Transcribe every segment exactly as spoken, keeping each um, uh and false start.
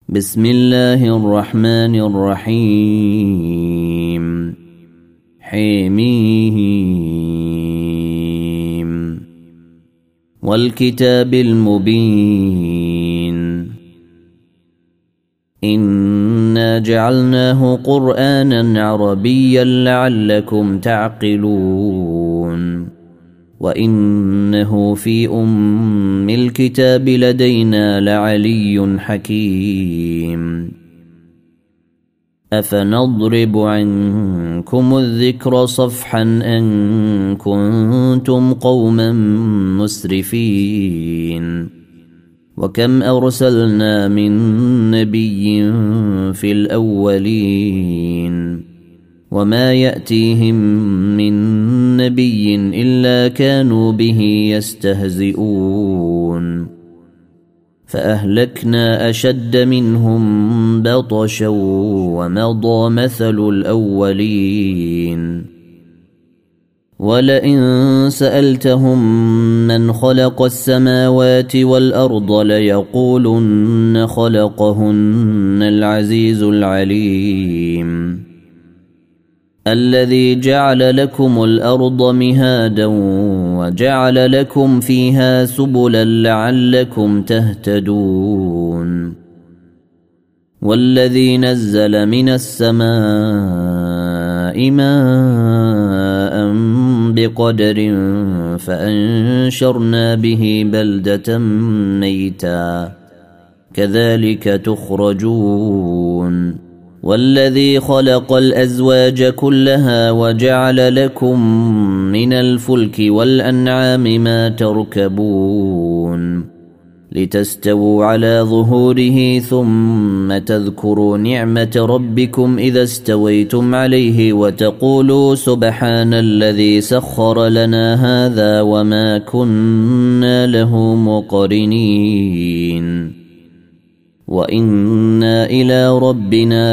بسم الله الرحمن الرحيم حميم والكتاب المبين إنا جعلناه قرآنا عربيا لعلكم تعقلون وإنه في أم الكتاب لدينا لعلي حكيم أفنضرب عنكم الذكر صفحا أن كنتم قوما مسرفين وكم أرسلنا من نبي في الأولين وما يأتيهم من نبي إلا كانوا به يستهزئون فأهلكنا أشد منهم بطشا ومضى مثل الأولين ولئن سألتهم من خلق السماوات والأرض ليقولن خلقهن العزيز العليم الذي جعل لكم الأرض مهادا وجعل لكم فيها سبلا لعلكم تهتدون والذي نزل من السماء ماء بقدر فأنشرنا به بلدة ميتا كذلك تخرجون والذي خلق الأزواج كلها وجعل لكم من الفلك والأنعام ما تركبون لتستووا على ظهوره ثم تذكروا نعمة ربكم إذا استويتم عليه وتقولوا سبحان الذي سخر لنا هذا وما كنا له مقرنين وإنا إلى ربنا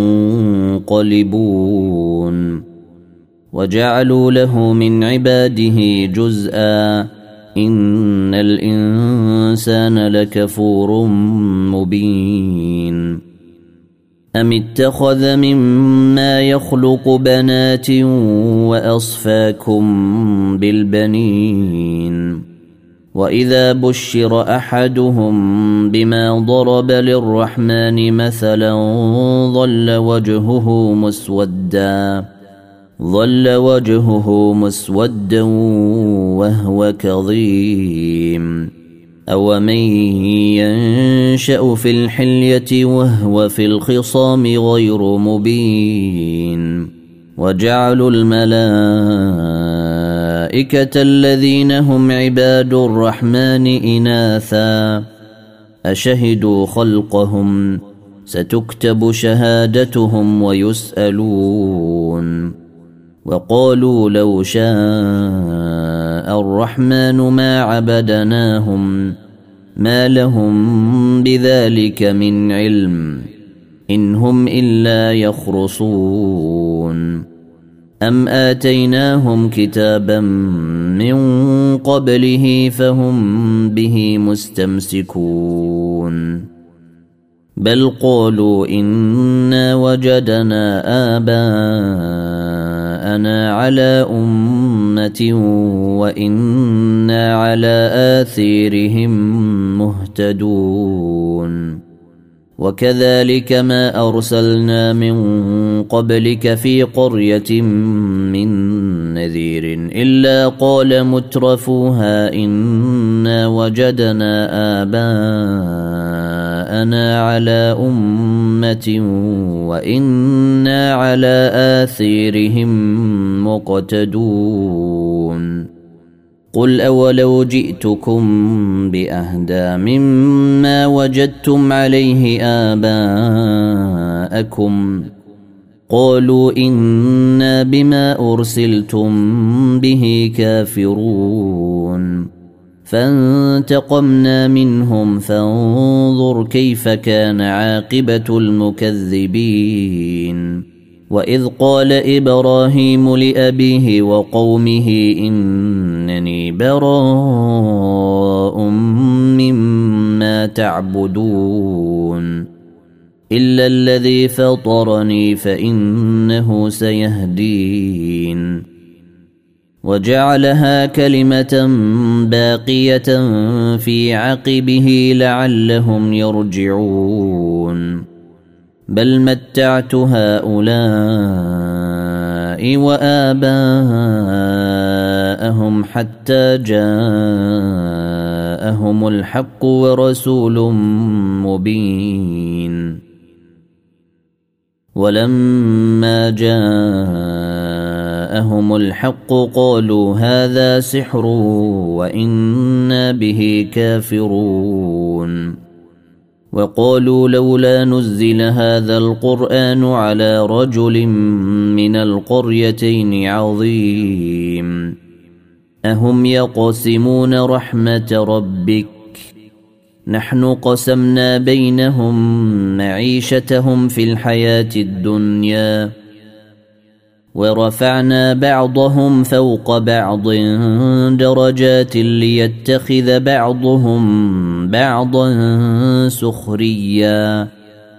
لمنقلبون وجعلوا له من عباده جزءا إن الإنسان لكفور مبين أم اتخذ مما يخلق بنات وأصفاكم بالبنين وإذا بشر أحدهم بما ضرب للرحمن مثلا ظل وجهه مسودا ظل وجهه مسودا وهو كظيم أومن ينشأ في الحلية وهو في الخصام غير مبين وجعلوا الملائكة الذين هم عباد الرحمن إناثا أشهدوا خلقهم ستكتب شهادتهم ويسألون وقالوا لو شاء الرحمن ما عبدناهم ما لهم بذلك من علم إن هم إلا يخرصون أم آتيناهم كتابا من قبله فهم به مستمسكون بل قالوا إنا وجدنا آباءنا على أمة وإنا على آثيرهم مهتدون وكذلك ما أرسلنا من قبلك في قرية من نذير إلا قال مترفوها إنا وجدنا آباءنا على أمة وإنا على آثيرهم مقتدون قل أولو جئتكم بأهدى مما وجدتم عليه آباءكم قالوا إنا بما أرسلتم به كافرون فانتقمنا منهم فانظر كيف كان عاقبة المكذبين وإذ قال إبراهيم لأبيه وقومه إنني براء مما تعبدون إلا الذي فطرني فإنه سيهدين وجعلها كلمة باقية في عقبه لعلهم يرجعون بل متعت هؤلاء وآباءهم حتى جاءهم الحق ورسول مبين ولما جاءهم الحق قالوا هذا سحر وإنا به كافرون وقالوا لولا نزل هذا القرآن على رجل من القريتين عظيم أهم يقسمون رحمة ربك نحن قسمنا بينهم معيشتهم في الحياة الدنيا ورفعنا بعضهم فوق بعض درجات ليتخذ بعضهم بعضا سخريا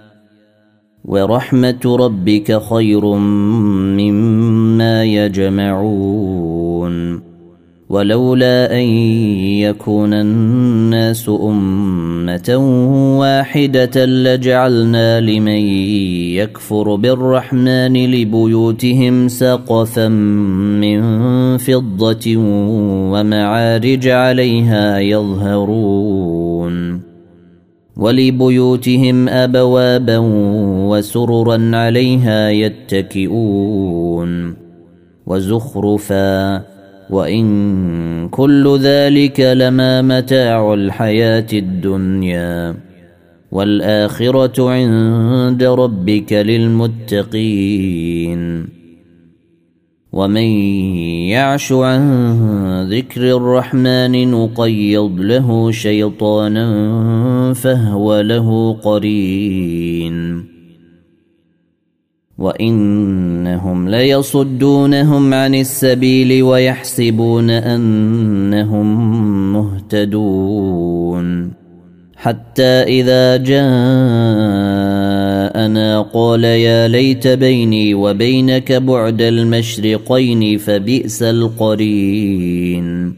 ورحمة ربك خير مما يجمعون ولولا أن يكون الناس أمة واحدة لجعلنا لمن يكفر بالرحمن لبيوتهم سقفا من فضة ومعارج عليها يظهرون ولبيوتهم أبوابا وسررا عليها يتكئون وزخرفا وإن كل ذلك لما متاع الحياة الدنيا والآخرة عند ربك للمتقين ومن يعش عن ذكر الرحمن نقيض له شيطانا فهو له قرين وإنهم ليصدونهم عن السبيل ويحسبون أنهم مهتدون حتى إذا جاءنا قال يا ليت بيني وبينك بعد المشرقين فبئس القرين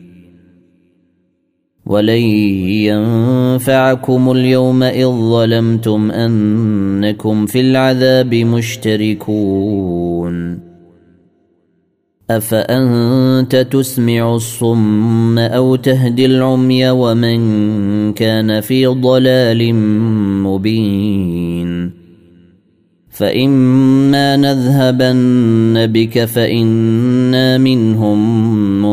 ولن ينفعكم اليوم إذ ظلمتم أنكم في العذاب مشتركون أفأنت تسمع الصم أو تهدي العمي ومن كان في ضلال مبين فإما نذهبن بك فإنا منهم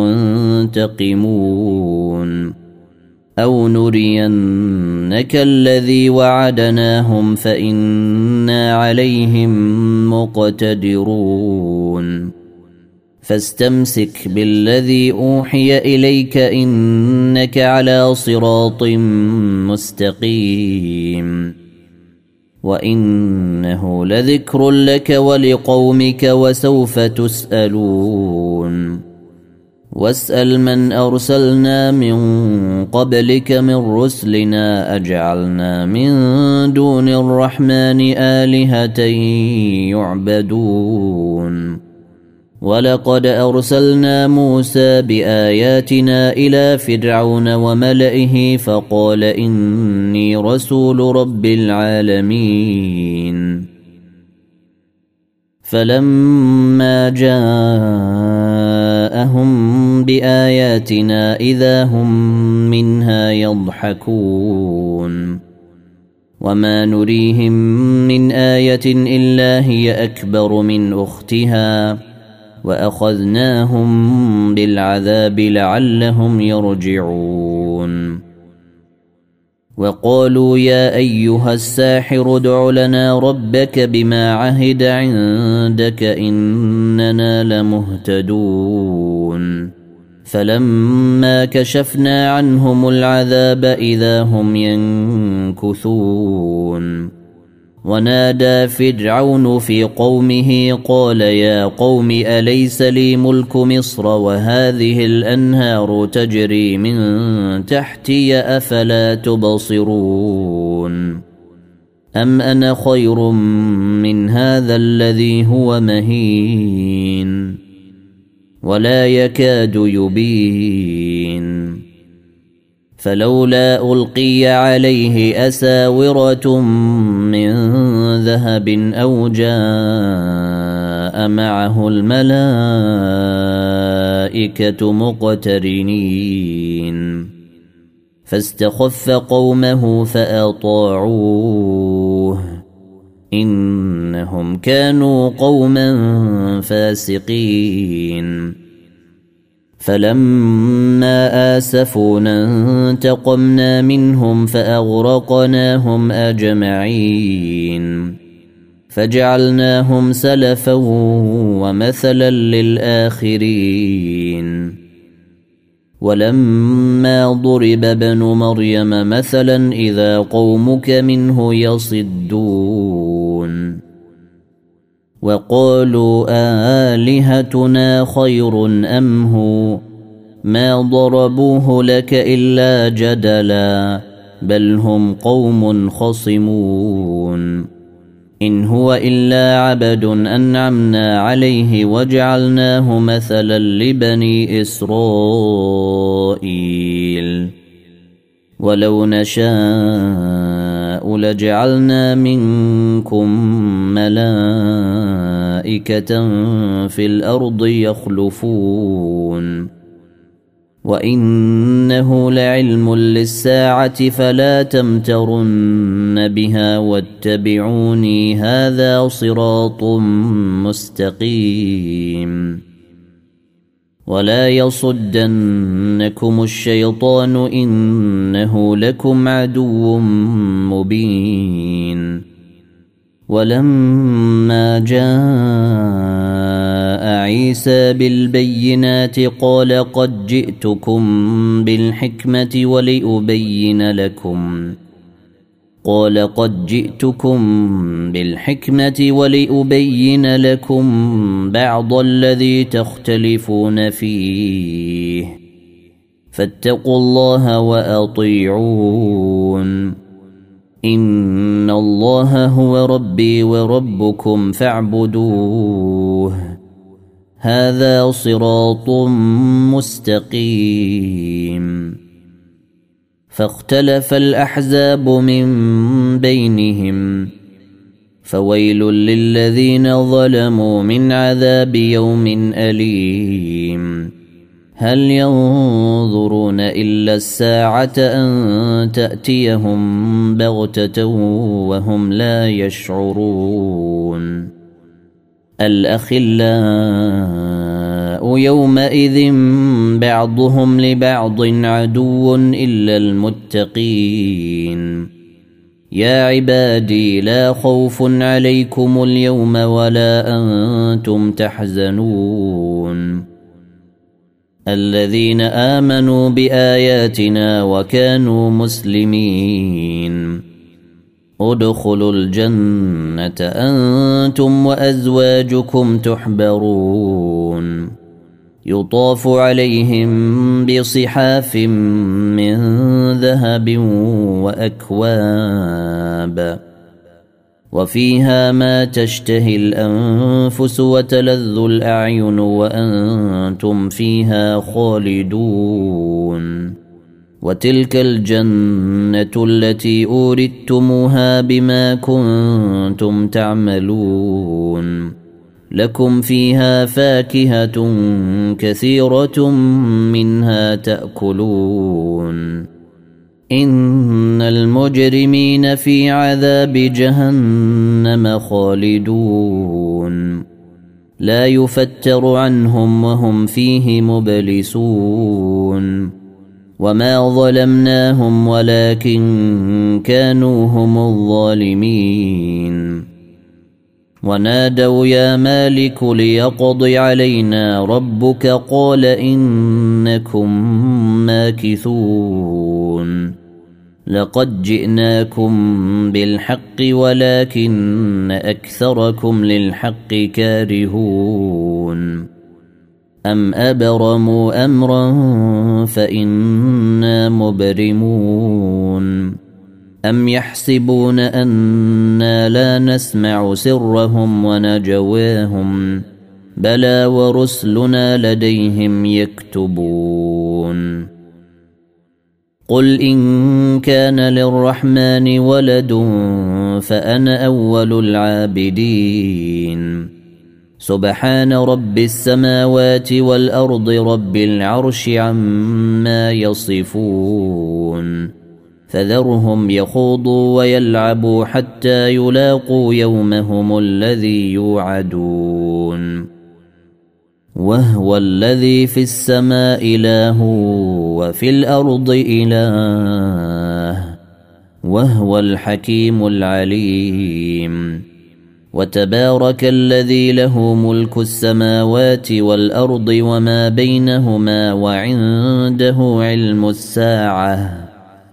منتقمون أو نرينك الذي وعدناهم فإنا عليهم مقتدرون فاستمسك بالذي أوحي إليك إنك على صراط مستقيم وإنه لذكر لك ولقومك وسوف تسألون واسأل من أرسلنا من قبلك من رسلنا أجعلنا من دون الرحمن آلهة يعبدون ولقد أرسلنا موسى بآياتنا إلى فرعون وملئه فقال إني رسول رب العالمين فلما جاءهم بآياتنا إذا هم منها يضحكون وما نريهم من آية إلا هي أكبر من أختها وأخذناهم بالعذاب لعلهم يرجعون وقالوا يا أيها الساحر ادع لنا ربك بما عهد عندك إننا لمهتدون فلما كشفنا عنهم العذاب إذا هم ينكثون ونادى فرعون في قومه قال يا قوم أليس لي ملك مصر وهذه الأنهار تجري من تحتي أفلا تبصرون أم أنا خير من هذا الذي هو مهين ولا يكاد يبين فلولا ألقي عليه أساورة من ذهب أو جاء معه الملائكة مقترنين فاستخف قومه فأطاعوه إنهم كانوا قوما فاسقين فلما آسفونا انتقمنا منهم فأغرقناهم أجمعين فجعلناهم سلفا ومثلا للآخرين ولما ضرب ابن مريم مثلا إذا قومك منه يصدون وقالوا آلهتنا خير أم هو ما ضربوه لك إلا جدلا بل هم قوم خصمون إن هو إلا عبد أنعمنا عليه وجعلناه مثلا لبني إسرائيل ولو نشاء لجعلنا منكم ملائكة في الأرض يخلفون وإنه لعلم للساعة فلا تمترن بها واتبعوني هذا صراط مستقيم ولا يصدنكم الشيطان إنه لكم عدو مبين ولما جاء عيسى بالبينات قال قد جئتكم بالحكمة ولأبين لكم قال قد جئتكم بالحكمة ولأبين لكم بعض الذي تختلفون فيه فاتقوا الله وأطيعون إن الله هو ربي وربكم فاعبدوه هذا صراط مستقيم فاختلف الأحزاب من بينهم فويل للذين ظلموا من عذاب يوم أليم هل ينظرون إلا الساعة أن تأتيهم بغتة وهم لا يشعرون الأخلاء يومئذ بعضهم لبعض عدو إلا المتقين يا عبادي لا خوف عليكم اليوم ولا أنتم تحزنون الذين آمنوا بآياتنا وكانوا مسلمين ادخلوا الجنة أنتم وأزواجكم تحبرون يطاف عليهم بصحاف من ذهب وأكواب وفيها ما تشتهي الأنفس وتلذ الأعين وأنتم فيها خالدون وتلك الجنة التي أوردتموها بما كنتم تعملون لكم فيها فاكهة كثيرة منها تأكلون إن المجرمين في عذاب جهنم خالدون لا يفتر عنهم وهم فيه مبلسون وما ظلمناهم ولكن كانوا هم الظالمين ونادوا يا مالك ليقض علينا ربك قال إنكم ماكثون لقد جئناكم بالحق ولكن أكثركم للحق كارهون أم أبرموا أمرا فإنا مبرمون أم يحسبون أنا لا نسمع سرهم ونجواهم بلى ورسلنا لديهم يكتبون قل إن كان للرحمن ولد فأنا أول العابدين سبحان رب السماوات والأرض رب العرش عما يصفون فذرهم يخوضوا ويلعبوا حتى يلاقوا يومهم الذي يوعدون وهو الذي في السماء إله وفي الأرض إله وهو الحكيم العليم وتبارك الذي له ملك السماوات والأرض وما بينهما وعنده علم الساعة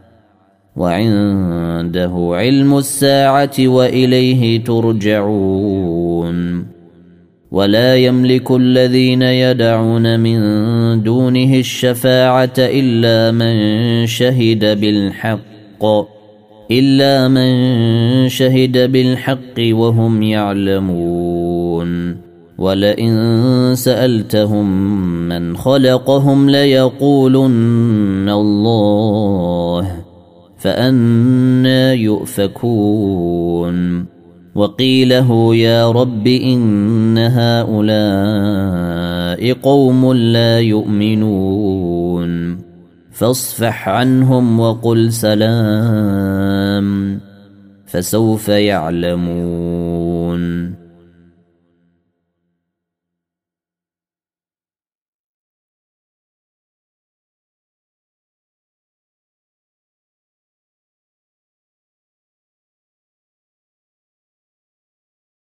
وعنده علم الساعة وإليه ترجعون ولا يملك الذين يدعون من دونه الشفاعة إلا من شهد بالحق إلا من شهد بالحق وهم يعلمون ولئن سألتهم من خلقهم ليقولن الله فأنى يؤفكون وقيله يا رب إن هؤلاء قوم لا يؤمنون فاصفح عنهم وقل سلام فسوف يعلمون